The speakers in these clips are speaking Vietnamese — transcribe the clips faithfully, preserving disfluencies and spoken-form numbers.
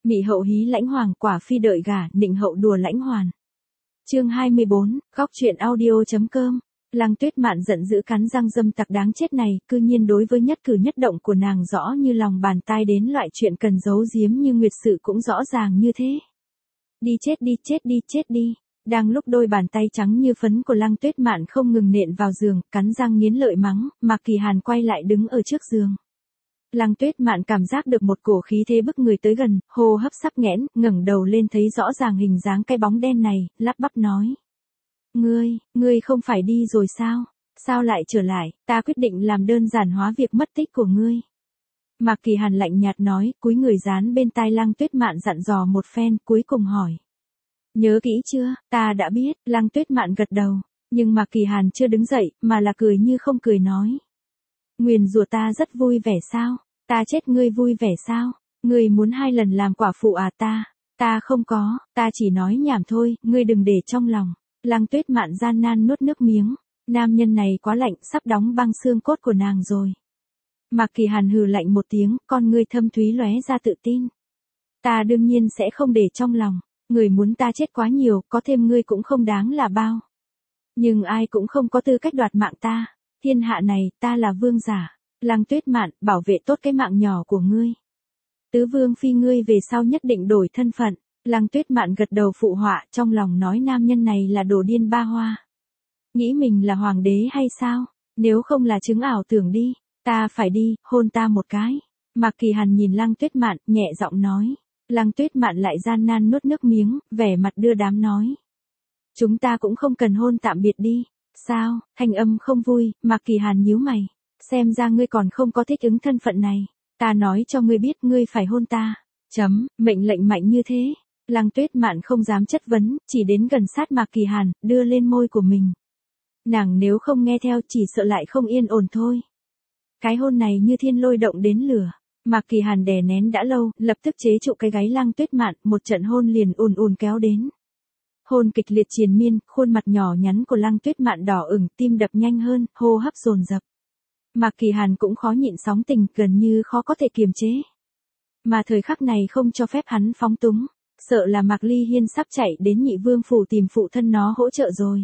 Mị hậu hí lãnh hoàng, quả phi đợi gả, nịnh hậu đùa lãnh hoàn. Chương hai mươi bốn, góc truyện audio.com. Lăng Tuyết Mạn giận dữ cắn răng, dâm tặc đáng chết này, cư nhiên đối với nhất cử nhất động của nàng rõ như lòng bàn tay, đến loại chuyện cần giấu giếm như nguyệt sự cũng rõ ràng như thế. Đi chết đi, chết đi, chết đi. Đang lúc đôi bàn tay trắng như phấn của Lăng Tuyết Mạn không ngừng nện vào giường, cắn răng nghiến lợi mắng, Mạc Kỳ Hàn quay lại đứng ở trước giường. Lăng Tuyết Mạn cảm giác được một cổ khí thế bức người tới gần, hô hấp sắp nghẽn, ngẩng đầu lên thấy rõ ràng hình dáng cái bóng đen này, lắp bắp nói. Ngươi, ngươi không phải đi rồi sao? Sao lại trở lại? Ta quyết định làm đơn giản hóa việc mất tích của ngươi. Mạc Kỳ Hàn lạnh nhạt nói, cúi người dán bên tai Lăng Tuyết Mạn dặn dò một phen, cuối cùng hỏi. Nhớ kỹ chưa? Ta đã biết. Lăng Tuyết Mạn gật đầu, nhưng Mạc Kỳ Hàn chưa đứng dậy, mà là cười như không cười nói. Nguyền rủa ta rất vui vẻ sao? Ta chết ngươi vui vẻ sao? Ngươi muốn hai lần làm quả phụ à? Ta, ta không có, ta chỉ nói nhảm thôi, ngươi đừng để trong lòng. Lăng Tuyết Mạn gian nan nuốt nước miếng, nam nhân này quá lạnh, sắp đóng băng xương cốt của nàng rồi. Mạc Kỳ Hàn hừ lạnh một tiếng, con ngươi thâm thúy lóe ra tự tin. Ta đương nhiên sẽ không để trong lòng, người muốn ta chết quá nhiều, có thêm ngươi cũng không đáng là bao. Nhưng ai cũng không có tư cách đoạt mạng ta, thiên hạ này, ta là vương giả. Lăng Tuyết Mạn, bảo vệ tốt cái mạng nhỏ của ngươi. Tứ vương phi ngươi về sau nhất định đổi thân phận. Lăng Tuyết Mạn gật đầu phụ họa, trong lòng nói nam nhân này là đồ điên ba hoa. Nghĩ mình là hoàng đế hay sao? Nếu không là chứng ảo tưởng đi, ta phải đi, hôn ta một cái. Mạc Kỳ Hàn nhìn Lăng Tuyết Mạn, nhẹ giọng nói. Lăng Tuyết Mạn lại gian nan nuốt nước miếng, vẻ mặt đưa đám nói. Chúng ta cũng không cần hôn tạm biệt đi. Sao? Thanh âm không vui, Mạc Kỳ Hàn nhíu mày. Xem ra ngươi còn không có thích ứng thân phận này. Ta nói cho ngươi biết, ngươi phải hôn ta. Chấm, mệnh lệnh mạnh như thế. Lăng Tuyết Mạn không dám chất vấn, chỉ đến gần sát Mạc Kỳ Hàn, đưa lên môi của mình. Nàng nếu không nghe theo chỉ sợ lại không yên ổn thôi. Cái hôn này như thiên lôi động đến lửa. Mạc Kỳ Hàn đè nén đã lâu, lập tức chế trụ cái gáy Lăng Tuyết Mạn, một trận hôn liền ùn ùn kéo đến. Hôn kịch liệt triền miên, khuôn mặt nhỏ nhắn của Lăng Tuyết Mạn đỏ ửng, tim đập nhanh hơn, hô hấp dồn dập. Mạc Kỳ Hàn cũng khó nhịn sóng tình, gần như khó có thể kiềm chế. Mà thời khắc này không cho phép hắn phóng túng. Sợ là Mạc Ly Hiên sắp chạy đến Nhị Vương phủ tìm phụ thân nó hỗ trợ rồi.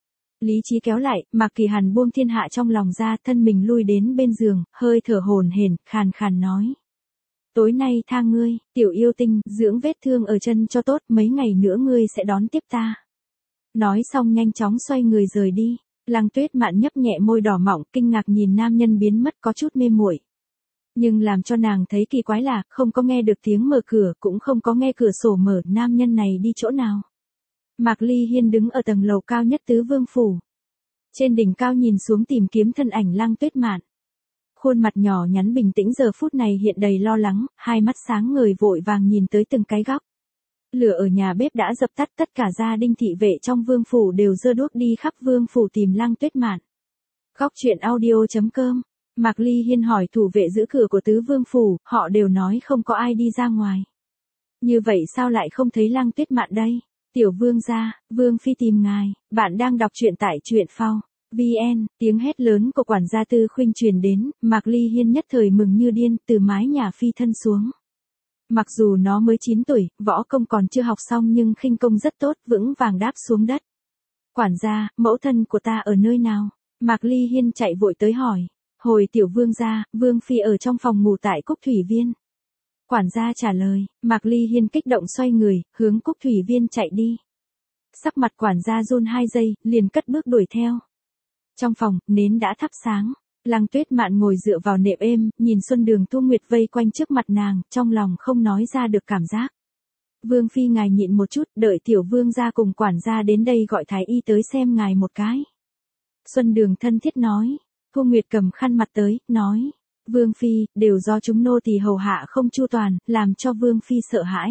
Lý trí kéo lại, Mạc Kỳ Hàn buông thiên hạ trong lòng ra, thân mình lui đến bên giường, hơi thở hổn hển, khàn khàn nói. Tối nay tha ngươi, tiểu yêu tinh, dưỡng vết thương ở chân cho tốt, mấy ngày nữa ngươi sẽ đón tiếp ta. Nói xong nhanh chóng xoay người rời đi. Lăng Tuyết Mạn nhấp nhẹ môi đỏ mọng, kinh ngạc nhìn nam nhân biến mất, có chút mê muội. Nhưng làm cho nàng thấy kỳ quái là, không có nghe được tiếng mở cửa, cũng không có nghe cửa sổ mở, nam nhân này đi chỗ nào. Mạc Ly Hiên đứng ở tầng lầu cao nhất Tứ Vương phủ. Trên đỉnh cao nhìn xuống tìm kiếm thân ảnh Lăng Tuyết Mạn. Khuôn mặt nhỏ nhắn bình tĩnh giờ phút này hiện đầy lo lắng, hai mắt sáng ngời vội vàng nhìn tới từng cái góc. Lửa ở nhà bếp đã dập tắt, tất cả gia đình thị vệ trong vương phủ đều giơ đuốc đi khắp vương phủ tìm Lăng Tuyết Mạn. Góc truyện audio.com. Mạc Ly Hiên hỏi thủ vệ giữ cửa của Tứ Vương phủ, họ đều nói không có ai đi ra ngoài. Như vậy sao lại không thấy Lăng Tuyết Mạn đây? Tiểu vương gia, vương phi tìm ngài, bạn đang đọc truyện tại truyện phao. vn, tiếng hét lớn của quản gia Tư Khuynh truyền đến, Mạc Ly Hiên nhất thời mừng như điên, từ mái nhà phi thân xuống. Mặc dù nó mới chín tuổi, võ công còn chưa học xong nhưng khinh công rất tốt, vững vàng đáp xuống đất. Quản gia, mẫu thân của ta ở nơi nào? Mạc Ly Hiên chạy vội tới hỏi. Hồi tiểu vương gia, vương phi ở trong phòng ngủ tại Cúc Thủy Viên. Quản gia trả lời, Mạc Ly Hiên kích động xoay người, hướng Cúc Thủy Viên chạy đi. Sắc mặt quản gia run hai giây, liền cất bước đuổi theo. Trong phòng, nến đã thắp sáng. Lăng Tuyết Mạn ngồi dựa vào nệm êm, nhìn Xuân Đường Thu Nguyệt vây quanh trước mặt nàng, trong lòng không nói ra được cảm giác. Vương phi ngài nhịn một chút, đợi tiểu vương gia cùng quản gia đến đây gọi thái y tới xem ngài một cái. Xuân Đường thân thiết nói. Thu Nguyệt cầm khăn mặt tới, nói. Vương phi, đều do chúng nô tỳ hầu hạ không chu toàn, làm cho vương phi sợ hãi.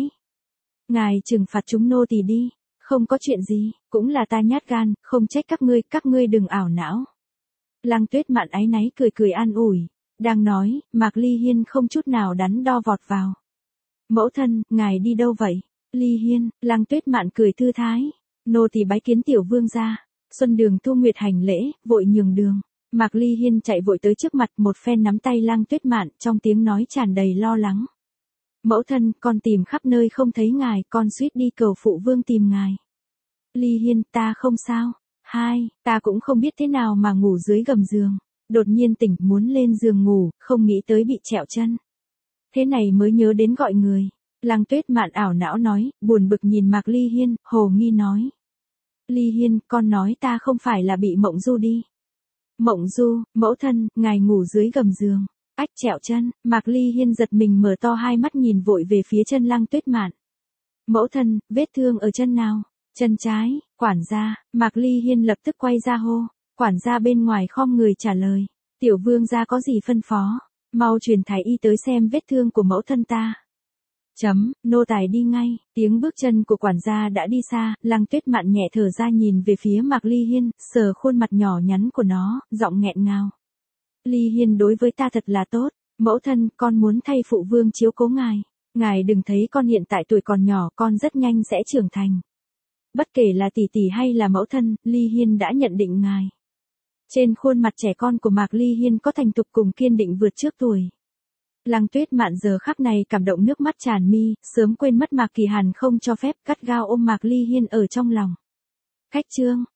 Ngài trừng phạt chúng nô tỳ đi, không có chuyện gì, cũng là ta nhát gan, không trách các ngươi, các ngươi đừng ảo não. Lăng Tuyết Mạn áy náy cười cười an ủi, đang nói, Mạc Ly Hiên không chút nào đắn đo vọt vào. Mẫu thân, ngài đi đâu vậy? Ly Hiên, Lăng Tuyết Mạn cười thư thái, nô tỳ bái kiến tiểu vương gia. Xuân Đường Thu Nguyệt hành lễ, vội nhường đường. Mạc Ly Hiên chạy vội tới trước mặt, một phen nắm tay Lăng Tuyết Mạn, trong tiếng nói tràn đầy lo lắng. Mẫu thân, con tìm khắp nơi không thấy ngài, con suýt đi cầu phụ vương tìm ngài. Ly Hiên, ta không sao. Hai, ta cũng không biết thế nào mà ngủ dưới gầm giường. Đột nhiên tỉnh muốn lên giường ngủ, không nghĩ tới bị trẹo chân. Thế này mới nhớ đến gọi người. Lăng Tuyết Mạn ảo não nói, buồn bực nhìn Mạc Ly Hiên, hồ nghi nói. Ly Hiên, con nói ta không phải là bị mộng du đi. Mộng du, mẫu thân, ngài ngủ dưới gầm giường. Ách trẹo chân, Mạc Ly Hiên giật mình mở to hai mắt nhìn vội về phía chân Lăng Tuyết Mạn. Mẫu thân, vết thương ở chân nào? Chân trái, quản gia, Mạc Ly Hiên lập tức quay ra hô. Quản gia bên ngoài khom người trả lời. Tiểu vương gia có gì phân phó? Mau truyền thái y tới xem vết thương của mẫu thân ta. Chấm, nô tài đi ngay, tiếng bước chân của quản gia đã đi xa, Lăng Tuyết Mạn nhẹ thở ra nhìn về phía Mạc Ly Hiên, sờ khuôn mặt nhỏ nhắn của nó, giọng nghẹn ngào. Ly Hiên đối với ta thật là tốt, mẫu thân, con muốn thay phụ vương chiếu cố ngài. Ngài đừng thấy con hiện tại tuổi còn nhỏ, con rất nhanh sẽ trưởng thành. Bất kể là tỷ tỷ hay là mẫu thân, Ly Hiên đã nhận định ngài. Trên khuôn mặt trẻ con của Mạc Ly Hiên có thành thục cùng kiên định vượt trước tuổi. Lăng Tuyết Mạn giờ khắc này cảm động nước mắt tràn mi, sớm quên mất Mạc Kỳ Hàn không cho phép, gắt gao ôm Mạc Ly Hiên ở trong lòng. Khách chương